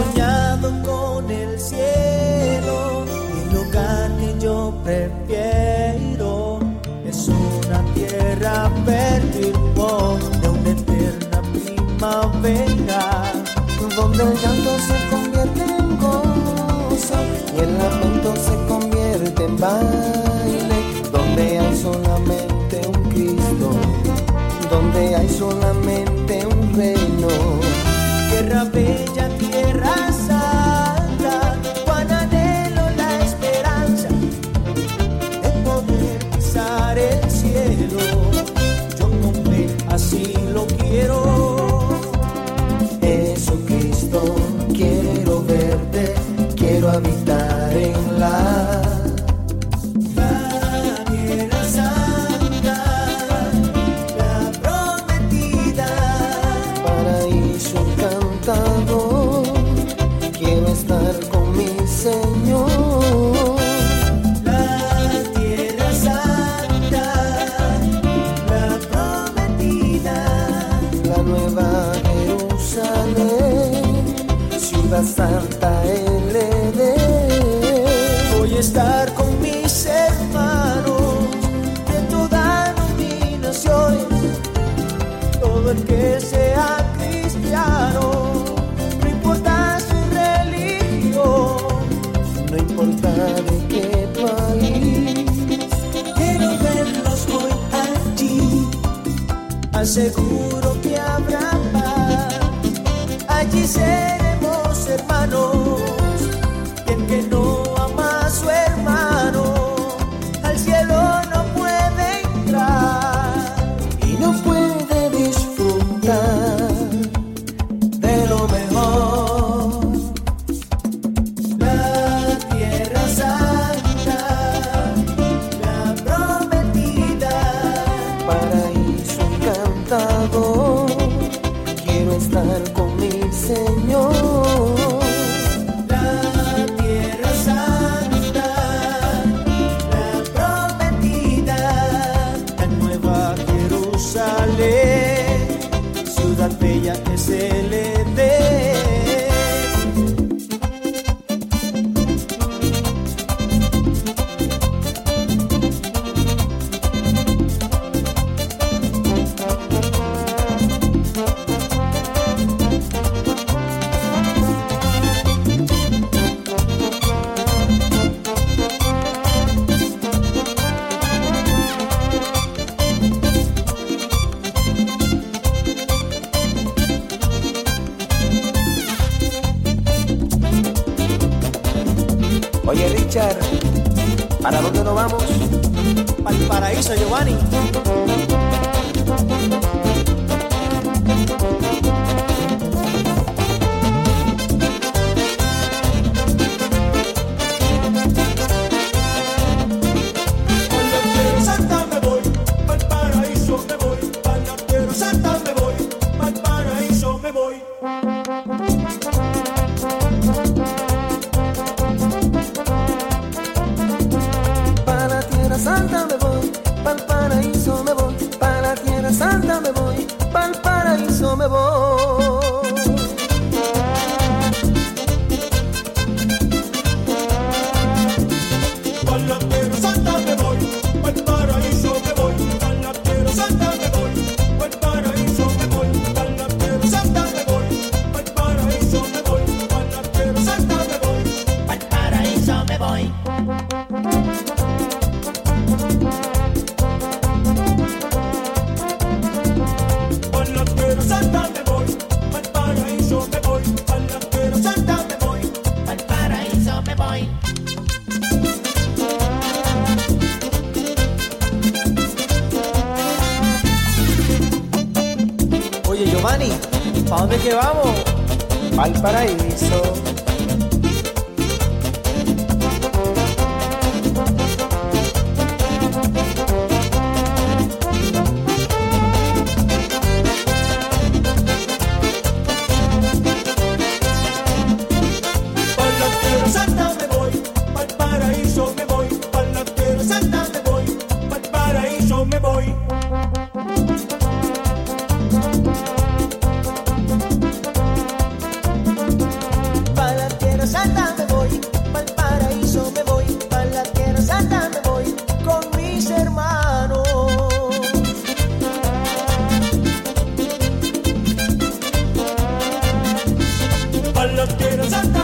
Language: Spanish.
soñado con el cielo y el lugar que yo prefiero es una tierra verde y de una eterna primavera, donde el llanto se convierte en gozo y el lamento se convierte en baile, donde hay solamente un Cristo, donde hay solamente un reino. Tierra bella, tierra santa, cuán anhelo la esperanza de poder pisar el cielo. Yo con fe así lo quiero. Jesucristo, quiero verte, quiero habitar en la tierra santa, la prometida, paraíso encantador. Quiero estar con mi Señor. la tierra santa, la prometida, La nueva Jerusalén, ciudad santa, el Edén. voy a estar con mis hermanos de todas denominaciones, todo el que sea cristiano, no importa su religión, No importa de qué país, quiero verlos hoy allí, aseguro que habrá paz, allí seremos hermanos, y el que no ama a su hermano, al cielo no puede entrar. y no puede disfrutar de lo mejor. La tierra santa, la prometida, Paraíso encantador, quiero estar con mi Señor. la tierra santa, la prometida, la nueva Jerusalén, ciudad bella es el Edén. Oye Richard, ¿para dónde nos vamos? Al paraíso, Giovanni. Santa me voy, al paraíso me voy, a la tierra santa me voy, al paraíso me voy. Para la tierra santa me voy, para el paraíso me voy, para la tierra santa me voy, para el paraíso me voy. A la tierra santa me voy, al paraíso me voy, a la tierra santa me voy, al paraíso me voy, a la tierra santa me voy, al paraíso me voy, a la tierra santa me voy, al paraíso me voy. A la tierra santa me voy, al paraíso me voy, a la tierra santa me voy, al paraíso me voy. Oye Giovanni, ¿para dónde que vamos? Al paraíso. A la tierra santa me voy, al paraíso me voy, a la tierra santa me voy, al paraíso me voy. santa me voy, pa'l paraíso me voy, pa' la tierra santa me voy con mis hermanos. Pa' la tierra santa